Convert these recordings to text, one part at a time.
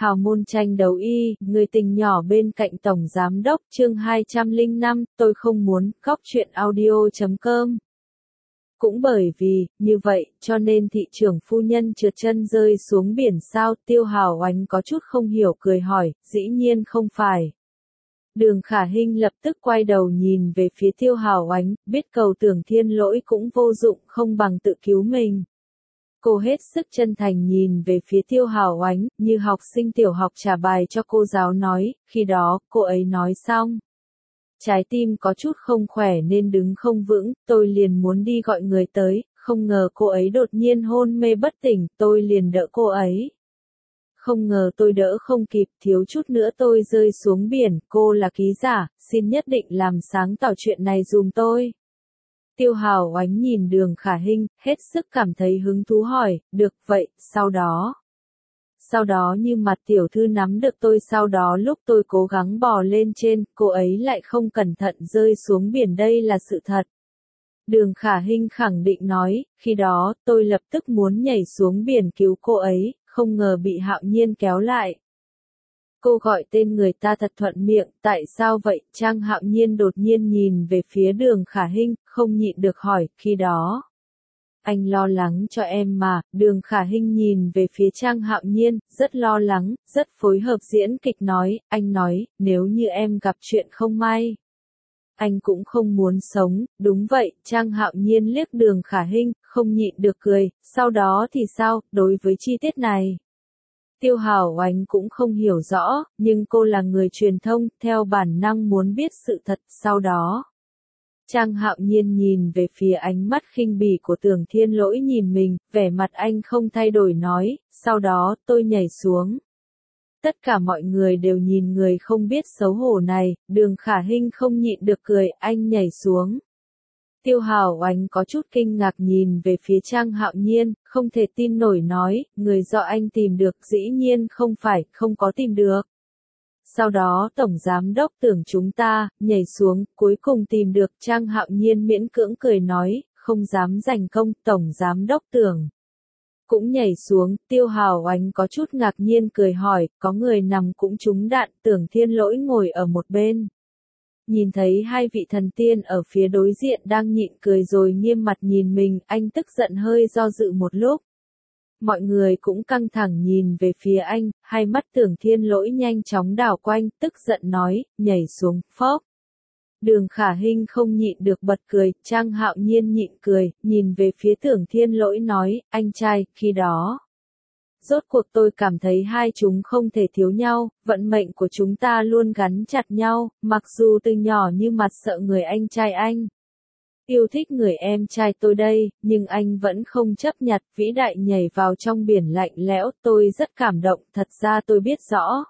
Hào môn tranh đấu y, người tình nhỏ bên cạnh Tổng Giám đốc, chương 205, tôi không muốn, góc chuyện audio.com. Cũng bởi vì, như vậy, cho nên thị trưởng phu nhân trượt chân rơi xuống biển sao, Tiêu Hào Oánh có chút không hiểu cười hỏi, dĩ nhiên không phải. Đường Khả Hinh lập tức quay đầu nhìn về phía Tiêu Hào Oánh, biết cầu Tưởng Thiên Lỗi cũng vô dụng, không bằng tự cứu mình. Cô hết sức chân thành nhìn về phía Tiêu Hào Oánh, như học sinh tiểu học trả bài cho cô giáo nói, khi đó, cô ấy nói xong. Trái tim có chút không khỏe nên đứng không vững, tôi liền muốn đi gọi người tới, không ngờ cô ấy đột nhiên hôn mê bất tỉnh, tôi liền đỡ cô ấy. Không ngờ tôi đỡ không kịp, thiếu chút nữa tôi rơi xuống biển, cô là ký giả, xin nhất định làm sáng tỏ chuyện này dùm tôi. Tiêu Hào Oánh nhìn Đường Khả Hinh, hết sức cảm thấy hứng thú hỏi, được vậy, sau đó. Sau đó như mặt tiểu thư nắm được tôi, sau đó lúc tôi cố gắng bò lên trên, cô ấy lại không cẩn thận rơi xuống biển, đây là sự thật. Đường Khả Hinh khẳng định nói, khi đó, tôi lập tức muốn nhảy xuống biển cứu cô ấy, không ngờ bị Hạo Nhiên kéo lại. Cô gọi tên người ta thật thuận miệng, tại sao vậy? Trang Hạo Nhiên đột nhiên nhìn về phía Đường Khả Hinh, không nhịn được hỏi, khi đó. Anh lo lắng cho em mà, Đường Khả Hinh nhìn về phía Trang Hạo Nhiên, rất lo lắng, rất phối hợp diễn kịch nói, anh nói, nếu như em gặp chuyện không may. Anh cũng không muốn sống, đúng vậy, Trang Hạo Nhiên liếc Đường Khả Hinh, không nhịn được cười, sau đó thì sao, đối với chi tiết này. Tiêu Hào Oánh cũng không hiểu rõ, nhưng cô là người truyền thông, theo bản năng muốn biết sự thật, sau đó. Trang Hạo Nhiên nhìn về phía ánh mắt khinh bỉ của Tưởng Thiên Lỗi nhìn mình, vẻ mặt anh không thay đổi nói, sau đó tôi nhảy xuống. Tất cả mọi người đều nhìn người không biết xấu hổ này, Đường Khả Hinh không nhịn được cười, anh nhảy xuống. Tiêu Hào Oánh có chút kinh ngạc nhìn về phía Trang Hạo Nhiên, không thể tin nổi nói, người do anh tìm được dĩ nhiên không phải, không có tìm được. Sau đó Tổng Giám đốc Tưởng chúng ta, nhảy xuống, cuối cùng tìm được, Trang Hạo Nhiên miễn cưỡng cười nói, không dám giành công, Tổng Giám đốc Tưởng. Cũng nhảy xuống, Tiêu Hào Oánh có chút ngạc nhiên cười hỏi, có người nằm cũng trúng đạn, Tưởng Thiên Lỗi ngồi ở một bên. Nhìn thấy hai vị thần tiên ở phía đối diện đang nhịn cười rồi nghiêm mặt nhìn mình, anh tức giận hơi do dự một lúc. Mọi người cũng căng thẳng nhìn về phía anh, hai mắt Tưởng Thiên Lỗi nhanh chóng đảo quanh, tức giận nói, nhảy xuống, phốc. Đường Khả Hinh không nhịn được bật cười, Trang Hạo Nhiên nhịn cười, nhìn về phía Tưởng Thiên Lỗi nói, anh trai, khi đó. Rốt cuộc tôi cảm thấy hai chúng không thể thiếu nhau, vận mệnh của chúng ta luôn gắn chặt nhau, mặc dù từ nhỏ như mặt sợ người anh trai anh. Yêu thích người em trai tôi đây, nhưng anh vẫn không chấp nhặt, vĩ đại nhảy vào trong biển lạnh lẽo, tôi rất cảm động, thật ra tôi biết rõ.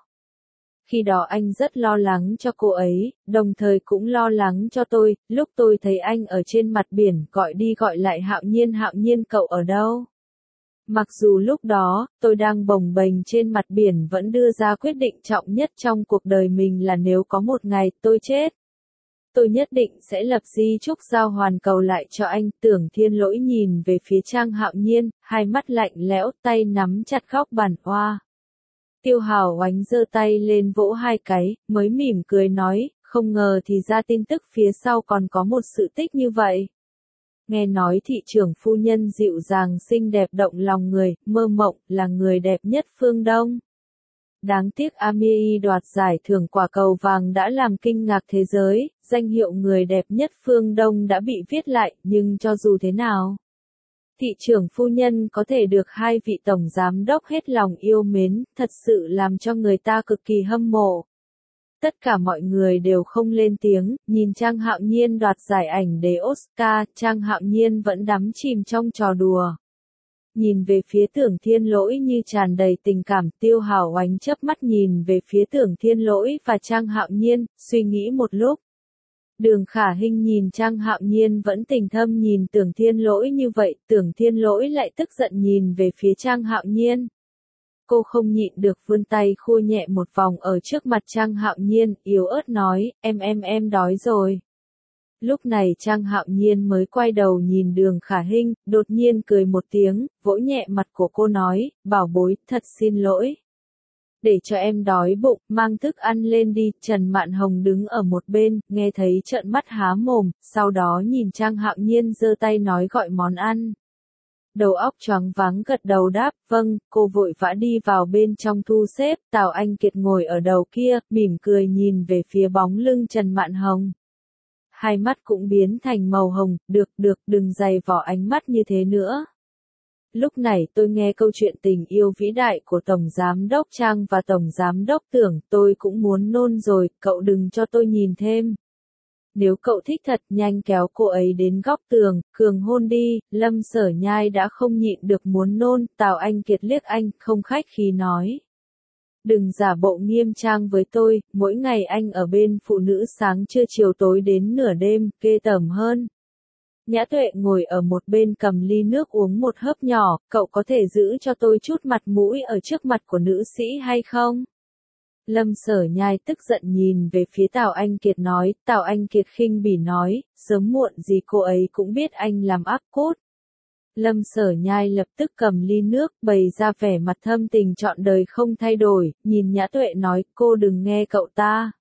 Khi đó anh rất lo lắng cho cô ấy, đồng thời cũng lo lắng cho tôi, lúc tôi thấy anh ở trên mặt biển, gọi đi gọi lại Hạo Nhiên cậu ở đâu? Mặc dù lúc đó, tôi đang bồng bềnh trên mặt biển vẫn đưa ra quyết định trọng nhất trong cuộc đời mình là nếu có một ngày tôi chết. Tôi nhất định sẽ lập di chúc giao hoàn cầu lại cho anh. Tưởng Thiên Lỗi nhìn về phía Trang Hạo Nhiên, hai mắt lạnh lẽo, tay nắm chặt góc bàn oa. Tiêu Hào Oánh giơ tay lên vỗ hai cái, mới mỉm cười nói, không ngờ thì ra tin tức phía sau còn có một sự tích như vậy. Nghe nói thị trưởng phu nhân dịu dàng xinh đẹp động lòng người, mơ mộng, là người đẹp nhất phương Đông. Đáng tiếc Amiri đoạt giải thưởng quả cầu vàng đã làm kinh ngạc thế giới, danh hiệu người đẹp nhất phương Đông đã bị viết lại, nhưng cho dù thế nào. Thị trưởng phu nhân có thể được hai vị tổng giám đốc hết lòng yêu mến, thật sự làm cho người ta cực kỳ hâm mộ. Tất cả mọi người đều không lên tiếng, nhìn Trang Hạo Nhiên đoạt giải ảnh đế Oscar, Trang Hạo Nhiên vẫn đắm chìm trong trò đùa. Nhìn về phía Tưởng Thiên Lỗi như tràn đầy tình cảm, Tiêu Hào Oánh chớp mắt nhìn về phía Tưởng Thiên Lỗi và Trang Hạo Nhiên, suy nghĩ một lúc. Đường Khả Hinh nhìn Trang Hạo Nhiên vẫn tình thâm nhìn Tưởng Thiên Lỗi như vậy, Tưởng Thiên Lỗi lại tức giận nhìn về phía Trang Hạo Nhiên. Cô không nhịn được vươn tay khua nhẹ một vòng ở trước mặt Trang Hạo Nhiên, yếu ớt nói, em đói rồi. Lúc này Trang Hạo Nhiên mới quay đầu nhìn Đường Khả Hinh, đột nhiên cười một tiếng, vỗ nhẹ mặt của cô nói, bảo bối, thật xin lỗi. Để cho em đói bụng, mang thức ăn lên đi. Trần Mạn Hồng đứng ở một bên, nghe thấy trợn mắt há mồm, sau đó nhìn Trang Hạo Nhiên giơ tay nói gọi món ăn. Đầu óc choáng váng gật đầu đáp, vâng, cô vội vã đi vào bên trong thu xếp, Tào Anh Kiệt ngồi ở đầu kia, mỉm cười nhìn về phía bóng lưng Trần Mạn Hồng. Hai mắt cũng biến thành màu hồng, được, đừng dày vò ánh mắt như thế nữa. Lúc này tôi nghe câu chuyện tình yêu vĩ đại của Tổng Giám đốc Trang và Tổng Giám đốc Tưởng, tôi cũng muốn nôn rồi, cậu đừng cho tôi nhìn thêm. Nếu cậu thích thật, nhanh kéo cô ấy đến góc tường, cường hôn đi. Lâm Sở Nhai đã không nhịn được muốn nôn, Tào Anh Kiệt liếc anh, không khách khí nói. Đừng giả bộ nghiêm trang với tôi, mỗi ngày anh ở bên phụ nữ sáng trưa chiều tối đến nửa đêm, ghê tởm hơn. Nhã Tuệ ngồi ở một bên cầm ly nước uống một hớp nhỏ, cậu có thể giữ cho tôi chút mặt mũi ở trước mặt của nữ sĩ hay không? Lâm Sở Nhai tức giận nhìn về phía Tào Anh Kiệt nói, Tào Anh Kiệt khinh bỉ nói, sớm muộn gì cô ấy cũng biết anh làm ác cốt. Lâm Sở Nhai lập tức cầm ly nước, bày ra vẻ mặt thâm tình trọn đời không thay đổi, nhìn Nhã Tuệ nói, cô đừng nghe cậu ta.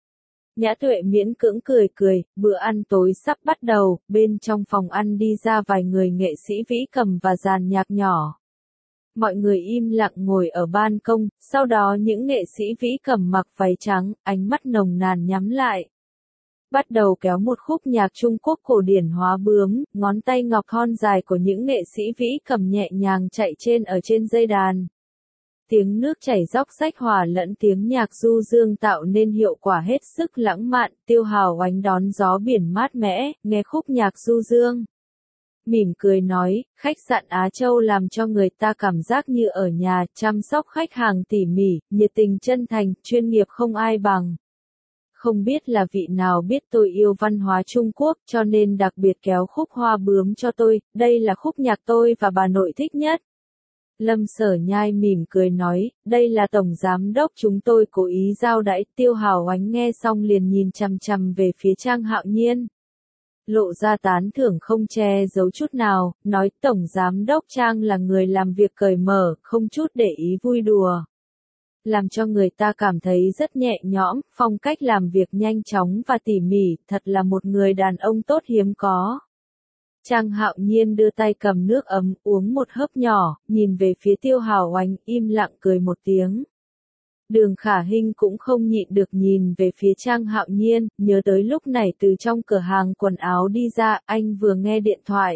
Nhã Tuệ miễn cưỡng cười, bữa ăn tối sắp bắt đầu, bên trong phòng ăn đi ra vài người nghệ sĩ vĩ cầm và dàn nhạc nhỏ. Mọi người im lặng ngồi ở ban công, sau đó những nghệ sĩ vĩ cầm mặc váy trắng, ánh mắt nồng nàn nhắm lại. Bắt đầu kéo một khúc nhạc Trung Quốc cổ điển hóa bướm, ngón tay ngọc thon dài của những nghệ sĩ vĩ cầm nhẹ nhàng chạy ở trên dây đàn. Tiếng nước chảy róc rách hòa lẫn tiếng nhạc du dương tạo nên hiệu quả hết sức lãng mạn, Tiêu Hào Oánh đón gió biển mát mẻ, nghe khúc nhạc du dương. Mỉm cười nói, khách sạn Á Châu làm cho người ta cảm giác như ở nhà, chăm sóc khách hàng tỉ mỉ, nhiệt tình chân thành, chuyên nghiệp không ai bằng. Không biết là vị nào biết tôi yêu văn hóa Trung Quốc cho nên đặc biệt kéo khúc hoa bướm cho tôi, đây là khúc nhạc tôi và bà nội thích nhất. Lâm Sở Nhai mỉm cười nói, đây là Tổng Giám đốc chúng tôi cố ý giao đãi. Tiêu Hào Oánh nghe xong liền nhìn chằm chằm về phía Trang Hạo Nhiên. Lộ ra tán thưởng không che giấu chút nào, nói Tổng Giám đốc Trang là người làm việc cởi mở, không chút để ý vui đùa. Làm cho người ta cảm thấy rất nhẹ nhõm, phong cách làm việc nhanh chóng và tỉ mỉ, thật là một người đàn ông tốt hiếm có. Trang Hạo Nhiên đưa tay cầm nước ấm, uống một hớp nhỏ, nhìn về phía Tiêu Hào Oánh, im lặng cười một tiếng. Đường Khả Hinh cũng không nhịn được nhìn về phía Trang Hạo Nhiên, nhớ tới lúc này từ trong cửa hàng quần áo đi ra, anh vừa nghe điện thoại.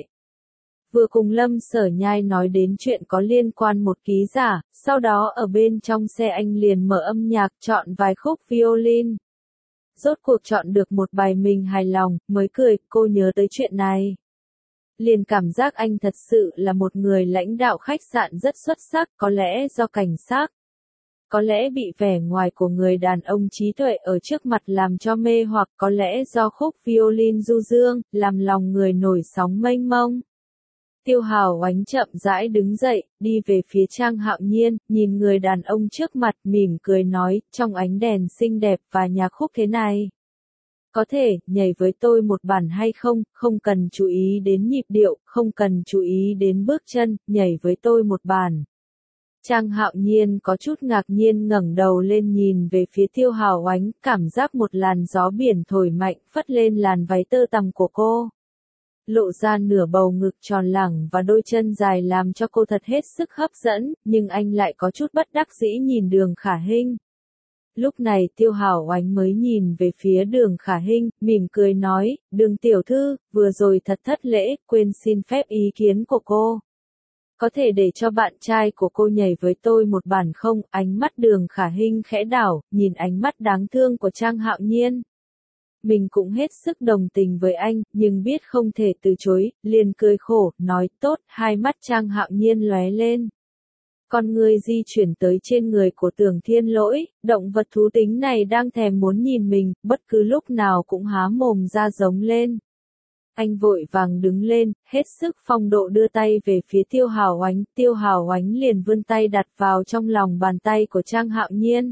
Vừa cùng Lâm Sở Nhai nói đến chuyện có liên quan một ký giả, sau đó ở bên trong xe anh liền mở âm nhạc chọn vài khúc violin. Rốt cuộc chọn được một bài mình hài lòng, mới cười, cô nhớ tới chuyện này. Liền cảm giác anh thật sự là một người lãnh đạo khách sạn rất xuất sắc, có lẽ do cảnh sát. Có lẽ bị vẻ ngoài của người đàn ông trí tuệ ở trước mặt làm cho mê hoặc, có lẽ do khúc violin du dương, làm lòng người nổi sóng mênh mông. Tiêu Hào Oánh chậm rãi đứng dậy, đi về phía Trang Hạo Nhiên, nhìn người đàn ông trước mặt, mỉm cười nói, trong ánh đèn xinh đẹp và nhạc khúc thế này. Có thể, nhảy với tôi một bản hay không, không cần chú ý đến nhịp điệu, không cần chú ý đến bước chân, nhảy với tôi một bản. Trang Hạo Nhiên có chút ngạc nhiên ngẩng đầu lên nhìn về phía Tiêu Hào Oánh, cảm giác một làn gió biển thổi mạnh phất lên làn váy tơ tằm của cô. Lộ ra nửa bầu ngực tròn lẳng và đôi chân dài làm cho cô thật hết sức hấp dẫn, nhưng anh lại có chút bất đắc dĩ nhìn Đường Khả Hinh. Lúc này Tiêu Hào Oánh mới nhìn về phía Đường Khả Hinh, mỉm cười nói, Đường tiểu thư, vừa rồi thật thất lễ, quên xin phép ý kiến của cô. Có thể để cho bạn trai của cô nhảy với tôi một bản không? Ánh mắt Đường Khả Hinh khẽ đảo, nhìn ánh mắt đáng thương của Trang Hạo Nhiên. Mình cũng hết sức đồng tình với anh, nhưng biết không thể từ chối, liền cười khổ, nói tốt, hai mắt Trang Hạo Nhiên lóe lên. Con người di chuyển tới trên người của Tưởng Thiên Lỗi, động vật thú tính này đang thèm muốn nhìn mình, bất cứ lúc nào cũng há mồm ra giống lên. Anh vội vàng đứng lên, hết sức phong độ đưa tay về phía Tiêu Hào Oánh liền vươn tay đặt vào trong lòng bàn tay của Trang Hạo Nhiên.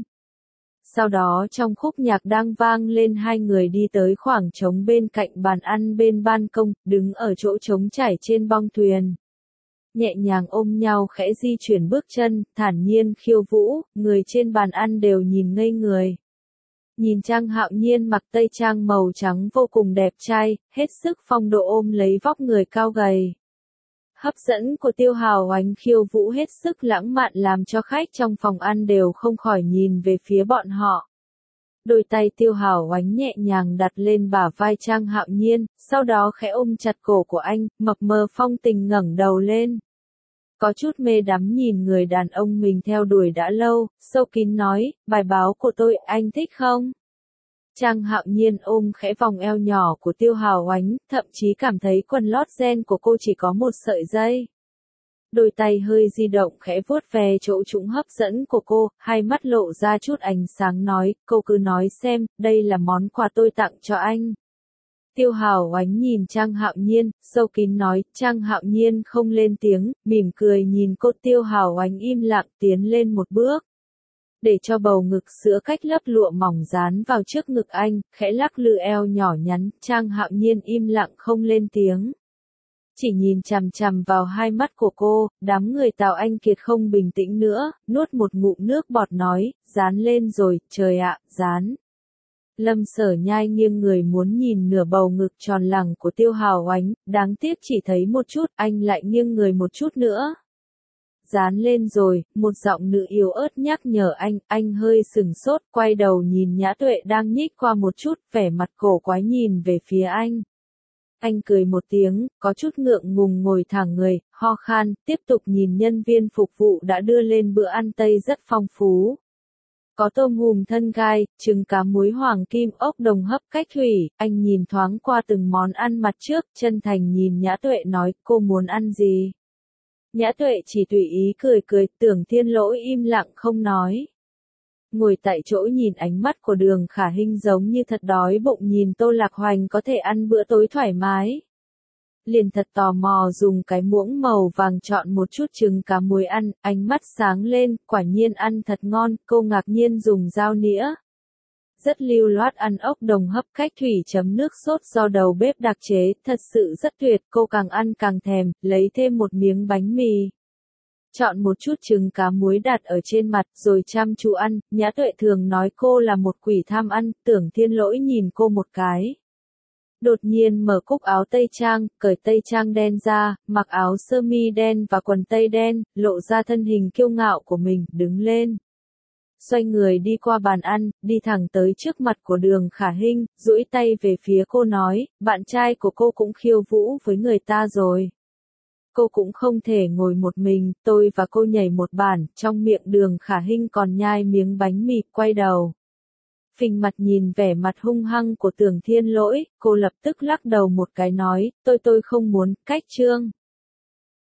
Sau đó trong khúc nhạc đang vang lên hai người đi tới khoảng trống bên cạnh bàn ăn bên ban công, đứng ở chỗ trống trải trên bong thuyền. nhẹ nhàng ôm nhau khẽ di chuyển bước chân, thản nhiên khiêu vũ, người trên bàn ăn đều nhìn ngây người. Nhìn Trang Hạo Nhiên mặc tây trang màu trắng vô cùng đẹp trai, hết sức phong độ ôm lấy vóc người cao gầy. Hấp dẫn của Tiêu Hào Oánh khiêu vũ hết sức lãng mạn làm cho khách trong phòng ăn đều không khỏi nhìn về phía bọn họ. Đôi tay Tiêu Hào Oánh nhẹ nhàng đặt lên bả vai Trang Hạo Nhiên, sau đó khẽ ôm chặt cổ của anh, mập mờ phong tình ngẩng đầu lên. Có chút mê đắm nhìn người đàn ông mình theo đuổi đã lâu, sâu kín nói, bài báo của tôi anh thích không? Trang Hạo Nhiên ôm khẽ vòng eo nhỏ của Tiêu Hào Oánh, thậm chí cảm thấy quần lót ren của cô chỉ có một sợi dây. Đôi tay hơi di động khẽ vuốt về chỗ trũng hấp dẫn của cô, hai mắt lộ ra chút ánh sáng nói, cô cứ nói xem, đây là món quà tôi tặng cho anh. Tiêu Hào Oánh nhìn Trang Hạo Nhiên, sâu kín nói, Trang Hạo Nhiên không lên tiếng, mỉm cười nhìn cô. Tiêu Hào Oánh im lặng tiến lên một bước. Để cho bầu ngực sữa cách lớp lụa mỏng dán vào trước ngực anh, khẽ lắc lư eo nhỏ nhắn, Trang Hạo Nhiên im lặng không lên tiếng. Chỉ nhìn chằm chằm vào hai mắt của cô, đám người Tào Anh Kiệt không bình tĩnh nữa, nuốt một ngụm nước bọt nói, dán lên rồi, trời ạ, dán. Lâm Sở Nhai nghiêng người muốn nhìn nửa bầu ngực tròn lẳng của Tiêu Hào Oánh, đáng tiếc chỉ thấy một chút, anh lại nghiêng người một chút nữa. Dán lên rồi, một giọng nữ yếu ớt nhắc nhở anh hơi sừng sốt, quay đầu nhìn Nhã Tuệ đang nhích qua một chút, vẻ mặt cổ quái nhìn về phía anh. Anh cười một tiếng, có chút ngượng ngùng ngồi thẳng người, ho khan, tiếp tục nhìn nhân viên phục vụ đã đưa lên bữa ăn Tây rất phong phú. Có tôm hùm thân gai, trứng cá muối hoàng kim, ốc đồng hấp cách thủy, anh nhìn thoáng qua từng món ăn mặt trước, chân thành nhìn Nhã Tuệ nói, cô muốn ăn gì? Nhã Tuệ chỉ tùy ý cười cười, Tưởng Thiên Lỗi im lặng không nói. Ngồi tại chỗ nhìn ánh mắt của Đường Khả Hinh giống như thật đói bụng nhìn Tô Lạc Hoành có thể ăn bữa tối thoải mái. Liền thật tò mò dùng cái muỗng màu vàng chọn một chút trứng cá muối ăn, ánh mắt sáng lên, quả nhiên ăn thật ngon, cô ngạc nhiên dùng dao nĩa. Rất lưu loát ăn ốc đồng hấp cách thủy chấm nước sốt do đầu bếp đặc chế, thật sự rất tuyệt, cô càng ăn càng thèm, lấy thêm một miếng bánh mì. Chọn một chút trứng cá muối đặt ở trên mặt rồi chăm chú ăn, Nhã Tuệ thường nói cô là một quỷ tham ăn, Tưởng Thiên Lỗi nhìn cô một cái. Đột nhiên mở cúc áo tây trang, cởi tây trang đen ra, mặc áo sơ mi đen và quần tây đen, lộ ra thân hình kiêu ngạo của mình, đứng lên. Xoay người đi qua bàn ăn, đi thẳng tới trước mặt của Đường Khả Hinh, duỗi tay về phía cô nói, bạn trai của cô cũng khiêu vũ với người ta rồi. Cô cũng không thể ngồi một mình, tôi và cô nhảy một bản, trong miệng Đường Khả Hinh còn nhai miếng bánh mì, quay đầu. Phình mặt nhìn vẻ mặt hung hăng của Tưởng Thiên Lỗi, cô lập tức lắc đầu một cái nói, tôi không muốn, cách chương.